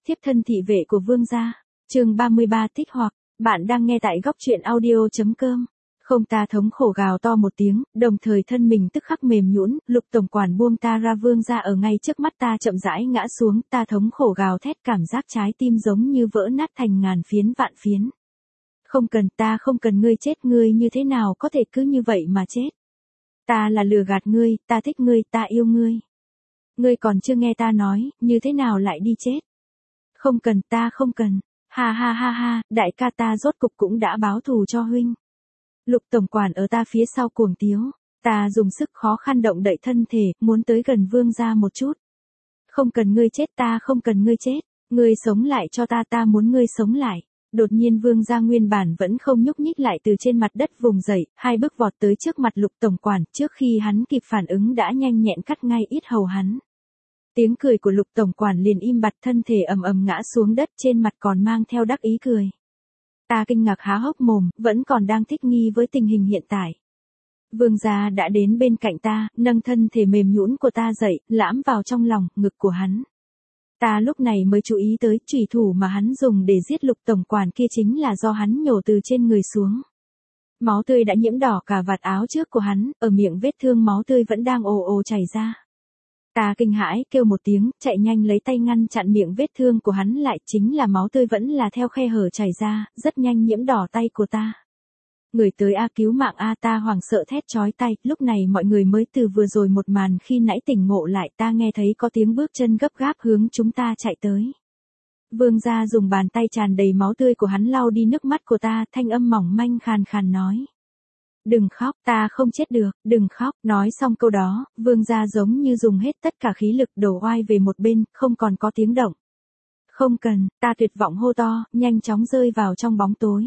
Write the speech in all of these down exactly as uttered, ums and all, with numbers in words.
Thiếp thân thị vệ của vương gia. Chương ba mươi ba thích hoặc, bạn đang nghe tại góc truyện audio.com. Không, ta thống khổ gào to một tiếng, đồng thời thân mình tức khắc mềm nhũn, Lục tổng quản buông ta ra, vương gia ở ngay trước mắt ta chậm rãi ngã xuống, ta thống khổ gào thét, cảm giác trái tim giống như vỡ nát thành ngàn phiến vạn phiến. Không cần, ta không cần ngươi chết, ngươi như thế nào có thể cứ như vậy mà chết. Ta là lừa gạt ngươi, ta thích ngươi, ta yêu ngươi. Ngươi còn chưa nghe ta nói, như thế nào lại đi chết. Không cần, ta không cần, ha ha ha ha, đại ca ta rốt cục cũng đã báo thù cho huynh. Lục tổng quản ở ta phía sau cuồng tiếu, ta dùng sức khó khăn động đậy thân thể, muốn tới gần vương gia một chút. Không cần ngươi chết, ta không cần ngươi chết, ngươi sống lại cho ta, ta muốn ngươi sống lại. Đột nhiên vương gia nguyên bản vẫn không nhúc nhích lại từ trên mặt đất vùng dậy, hai bước vọt tới trước mặt lục tổng quản, trước khi hắn kịp phản ứng đã nhanh nhẹn cắt ngay yết hầu hắn. Tiếng cười của lục tổng quản liền im bặt, thân thể ầm ầm ngã xuống đất, trên mặt còn mang theo đắc ý cười. Ta kinh ngạc há hốc mồm, vẫn còn đang thích nghi với tình hình hiện tại. Vương gia đã đến bên cạnh ta, nâng thân thể mềm nhũn của ta dậy, lãm vào trong lòng, ngực của hắn. Ta lúc này mới chú ý tới, chủy thủ mà hắn dùng để giết lục tổng quản kia chính là do hắn nhổ từ trên người xuống. Máu tươi đã nhiễm đỏ cả vạt áo trước của hắn, ở miệng vết thương máu tươi vẫn đang ồ ồ chảy ra. Ta kinh hãi, kêu một tiếng, chạy nhanh lấy tay ngăn chặn miệng vết thương của hắn lại, chính là máu tươi vẫn là theo khe hở chảy ra, rất nhanh nhiễm đỏ tay của ta. Người tới a, cứu mạng a, ta hoảng sợ thét chói tay, lúc này mọi người mới từ vừa rồi một màn khi nãy tỉnh ngộ lại, ta nghe thấy có tiếng bước chân gấp gáp hướng chúng ta chạy tới. Vương gia dùng bàn tay tràn đầy máu tươi của hắn lau đi nước mắt của ta, thanh âm mỏng manh khàn khàn nói. Đừng khóc, ta không chết được, đừng khóc. Nói xong câu đó, vương gia giống như dùng hết tất cả khí lực đổ oai về một bên, không còn có tiếng động. Không cần, ta tuyệt vọng hô to, nhanh chóng rơi vào trong bóng tối.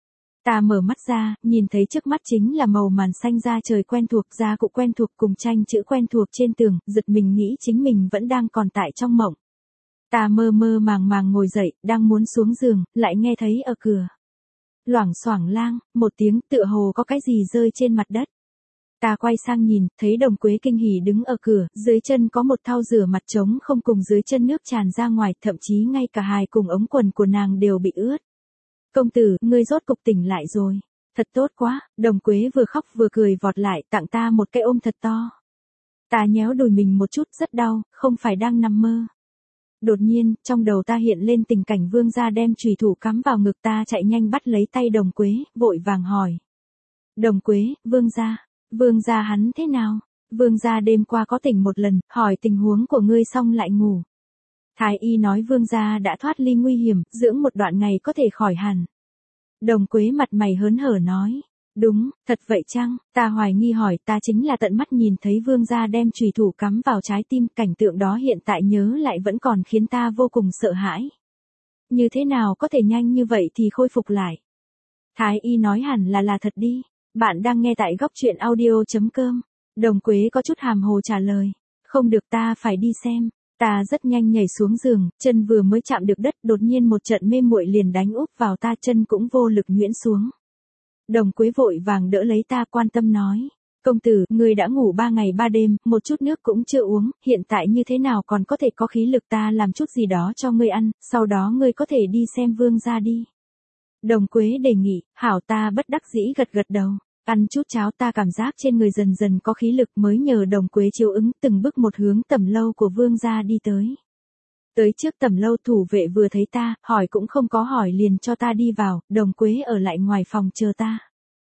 Ta mở mắt ra, nhìn thấy trước mắt chính là màu màn xanh da trời quen thuộc, da cụ quen thuộc cùng tranh chữ quen thuộc trên tường, giật mình nghĩ chính mình vẫn đang còn tại trong mộng. Ta mơ mơ màng màng ngồi dậy, đang muốn xuống giường, lại nghe thấy ở cửa. Loảng xoảng lang, một tiếng, tựa hồ có cái gì rơi trên mặt đất. Ta quay sang nhìn, thấy Đồng Quế kinh hỉ đứng ở cửa, dưới chân có một thau rửa mặt trống không, cùng dưới chân nước tràn ra ngoài, thậm chí ngay cả hài cùng ống quần của nàng đều bị ướt. Công tử, ngươi rốt cục tỉnh lại rồi. Thật tốt quá, Đồng Quế vừa khóc vừa cười vọt lại, tặng ta một cái ôm thật to. Ta nhéo đùi mình một chút, rất đau, không phải đang nằm mơ. Đột nhiên, trong đầu ta hiện lên tình cảnh vương gia đem chùy thủ cắm vào ngực ta, chạy nhanh bắt lấy tay Đồng Quế, vội vàng hỏi. Đồng Quế, vương gia, vương gia hắn thế nào? Vương gia đêm qua có tỉnh một lần, hỏi tình huống của ngươi xong lại ngủ. Thái y nói vương gia đã thoát ly nguy hiểm, dưỡng một đoạn ngày có thể khỏi hẳn. Đồng Quế mặt mày hớn hở nói. Đúng, thật vậy chăng? Ta hoài nghi hỏi, ta chính là tận mắt nhìn thấy vương gia đem chùy thủ cắm vào trái tim, cảnh tượng đó hiện tại nhớ lại vẫn còn khiến ta vô cùng sợ hãi. Như thế nào có thể nhanh như vậy thì khôi phục lại? Thái y nói hẳn là là thật đi. Bạn đang nghe tại góc truyện audio.com. Đồng Quế có chút hàm hồ trả lời. Không được, ta phải đi xem. Ta rất nhanh nhảy xuống giường, chân vừa mới chạm được đất, đột nhiên một trận mê muội liền đánh úp vào ta, chân cũng vô lực nhuyễn xuống. Đồng Quế vội vàng đỡ lấy ta, quan tâm nói. Công tử, ngươi đã ngủ ba ngày ba đêm, một chút nước cũng chưa uống, hiện tại như thế nào còn có thể có khí lực, ta làm chút gì đó cho ngươi ăn, sau đó ngươi có thể đi xem vương gia đi. Đồng Quế đề nghị, hảo, ta bất đắc dĩ gật gật đầu. Ăn chút cháo, ta cảm giác trên người dần dần có khí lực, mới nhờ Đồng Quế chiếu ứng, từng bước một hướng tẩm lâu của vương gia đi tới. Tới trước tẩm lâu, thủ vệ vừa thấy ta, hỏi cũng không có hỏi liền cho ta đi vào, Đồng Quế ở lại ngoài phòng chờ ta.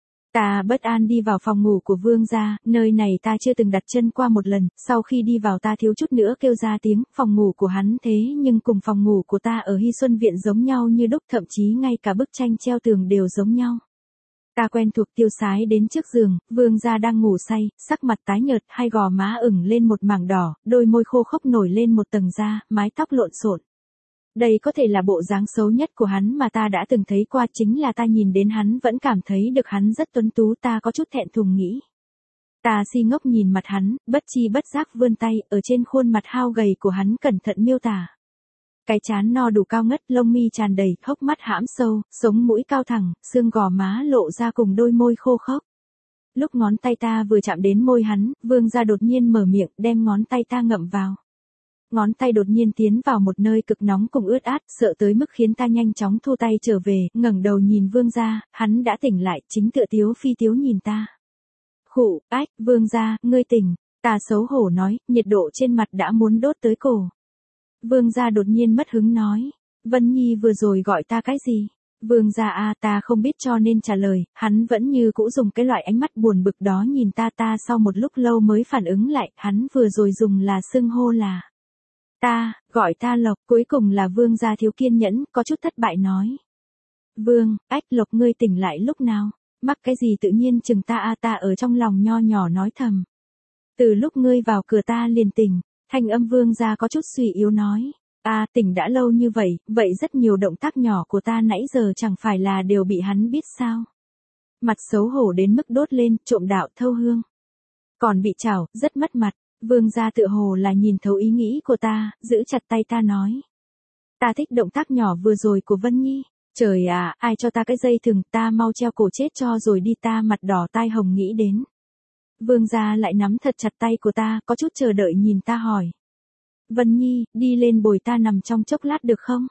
Ta bất an đi vào phòng ngủ của vương gia, nơi này ta chưa từng đặt chân qua một lần, sau khi đi vào ta thiếu chút nữa kêu ra tiếng, phòng ngủ của hắn thế nhưng cùng phòng ngủ của ta ở Hy Xuân Viện giống nhau như đúc, thậm chí ngay cả bức tranh treo tường đều giống nhau. Ta quen thuộc tiêu sái đến trước giường, vương gia đang ngủ say, sắc mặt tái nhợt, hai gò má ửng lên một mảng đỏ, đôi môi khô khốc nổi lên một tầng da, mái tóc lộn xộn. Đây có thể là bộ dáng xấu nhất của hắn mà ta đã từng thấy qua, chính là ta nhìn đến hắn vẫn cảm thấy được hắn rất tuấn tú, ta có chút thẹn thùng nghĩ. Ta si ngốc nhìn mặt hắn, bất chi bất giác vươn tay, ở trên khuôn mặt hao gầy của hắn cẩn thận miêu tả. Cái trán no đủ cao ngất, lông mi tràn đầy, hốc mắt hãm sâu, sống mũi cao thẳng, xương gò má lộ ra cùng đôi môi khô khốc. Lúc ngón tay ta vừa chạm đến môi hắn, vương gia đột nhiên mở miệng, đem ngón tay ta ngậm vào. ngón tay đột nhiên tiến vào một nơi cực nóng cùng ướt át, sợ tới mức khiến ta nhanh chóng thu tay trở về, ngẩng đầu nhìn vương gia, hắn đã tỉnh lại, chính tựa tiếu phi tiếu nhìn ta. Khụ, ách, vương gia, ngươi tỉnh, ta xấu hổ nói, nhiệt độ trên mặt đã muốn đốt tới cổ. Vương gia đột nhiên mất hứng nói, Vân Nhi vừa rồi gọi ta cái gì? Vương gia a ta không biết cho nên trả lời, hắn vẫn như cũ dùng cái loại ánh mắt buồn bực đó nhìn ta ta sau một lúc lâu mới phản ứng lại, hắn vừa rồi dùng là xưng hô là. Ta, gọi ta Lộc, cuối cùng là vương gia thiếu kiên nhẫn, có chút thất bại nói. Vương, ách Lộc ngươi tỉnh lại lúc nào? Mắc cái gì tự nhiên chừng ta a ta ở trong lòng nho nhỏ nói thầm. Từ lúc ngươi vào cửa ta liền tỉnh, thanh âm vương gia có chút suy yếu nói. À tỉnh đã lâu như vậy, vậy rất nhiều động tác nhỏ của ta nãy giờ chẳng phải là đều bị hắn biết sao. Mặt xấu hổ đến mức đốt lên, trộm đạo thâu hương. Còn bị chảo, rất mất mặt, vương gia tựa hồ là nhìn thấu ý nghĩ của ta, giữ chặt tay ta nói. Ta thích động tác nhỏ vừa rồi của Vân Nhi. Trời à, ai cho ta cái dây thừng, ta mau treo cổ chết cho rồi đi ta mặt đỏ tai hồng nghĩ đến. Vương gia lại nắm thật chặt tay của ta, có chút chờ đợi nhìn ta hỏi. Vân Nhi, đi lên bồi ta nằm trong chốc lát được không?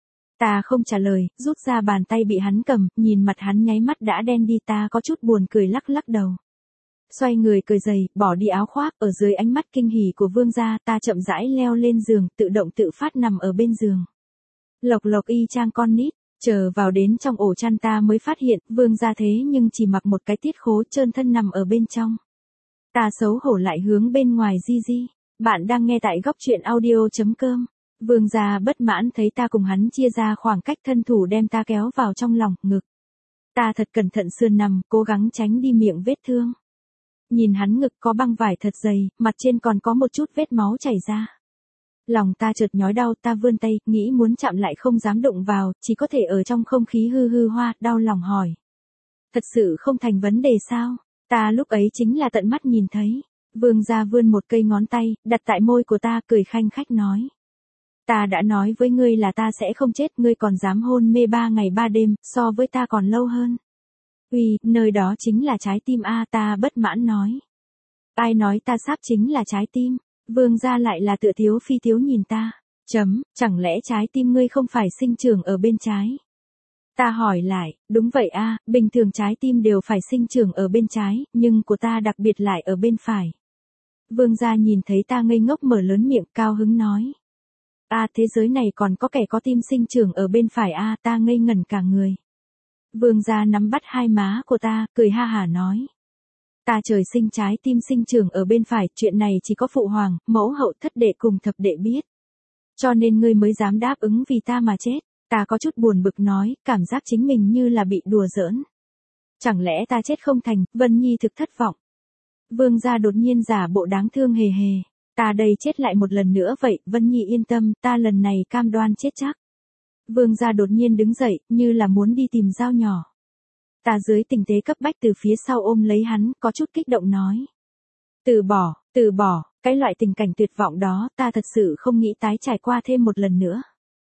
Ta không trả lời, rút ra bàn tay bị hắn cầm, nhìn mặt hắn nháy mắt đã đen đi ta có chút buồn cười lắc lắc đầu. Xoay người cười dày, bỏ đi áo khoác, ở dưới ánh mắt kinh hỉ của vương gia ta chậm rãi leo lên giường, tự động tự phát nằm ở bên giường. Lộc Lộc y chang con nít, chờ vào đến trong ổ chăn ta mới phát hiện, vương gia thế nhưng chỉ mặc một cái tiết khố trơn thân nằm ở bên trong. Ta xấu hổ lại hướng bên ngoài di di. Bạn đang nghe tại góc truyện audio.com. Vương gia bất mãn thấy ta cùng hắn chia ra khoảng cách thân thủ đem ta kéo vào trong lòng, ngực. Ta thật cẩn thận sườn nằm, cố gắng tránh đi miệng vết thương. Nhìn hắn ngực có băng vải thật dày, mặt trên còn có một chút vết máu chảy ra. Lòng ta chợt nhói đau, ta vươn tay, nghĩ muốn chạm lại không dám đụng vào, chỉ có thể ở trong không khí hư hư hoa, đau lòng hỏi. Thật sự không thành vấn đề sao? Ta lúc ấy chính là tận mắt nhìn thấy. Vương gia vươn một cây ngón tay, đặt tại môi của ta, cười khanh khách nói. Ta đã nói với ngươi là ta sẽ không chết, ngươi còn dám hôn mê ba ngày ba đêm, so với ta còn lâu hơn. Uy, nơi đó chính là trái tim a ta bất mãn nói. Ai nói ta sáp chính là trái tim? Vương gia lại là tựa thiếu phi thiếu nhìn ta. Chấm, chẳng lẽ trái tim ngươi không phải sinh trưởng ở bên trái? Ta hỏi lại, đúng vậy a, bình thường trái tim đều phải sinh trưởng ở bên trái, nhưng của ta đặc biệt lại ở bên phải. Vương gia nhìn thấy ta ngây ngốc mở lớn miệng cao hứng nói. À thế giới này còn có kẻ có tim sinh trưởng ở bên phải a à, ta ngây ngẩn cả người. Vương gia nắm bắt hai má của ta, cười ha hả nói. Ta trời sinh trái tim sinh trưởng ở bên phải, chuyện này chỉ có phụ hoàng, mẫu hậu thất đệ cùng thập đệ biết. Cho nên ngươi mới dám đáp ứng vì ta mà chết. Ta có chút buồn bực nói, cảm giác chính mình như là bị đùa giỡn. Chẳng lẽ ta chết không thành, Vân Nhi thực thất vọng. Vương gia đột nhiên giả bộ đáng thương hề hề. Ta đây chết lại một lần nữa vậy, Vân Nhi yên tâm, ta lần này cam đoan chết chắc. Vương gia đột nhiên đứng dậy, như là muốn đi tìm dao nhỏ. Ta dưới tình thế cấp bách từ phía sau ôm lấy hắn, có chút kích động nói. Từ bỏ, từ bỏ, cái loại tình cảnh tuyệt vọng đó, ta thật sự không nghĩ tái trải qua thêm một lần nữa.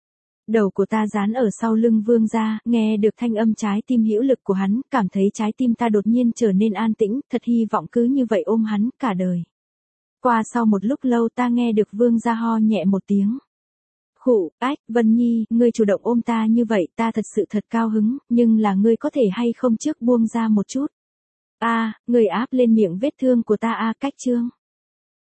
Đầu của ta dán ở sau lưng vương gia, nghe được thanh âm trái tim hữu lực của hắn, cảm thấy trái tim ta đột nhiên trở nên an tĩnh, thật hy vọng cứ như vậy ôm hắn cả đời. Qua sau một lúc lâu ta nghe được vương gia ho nhẹ một tiếng. Khụ, ách, Vân Nhi, ngươi chủ động ôm ta như vậy, ta thật sự thật cao hứng, nhưng là ngươi có thể hay không trước buông ra một chút. A, ngươi áp lên miệng vết thương của ta a cách chương.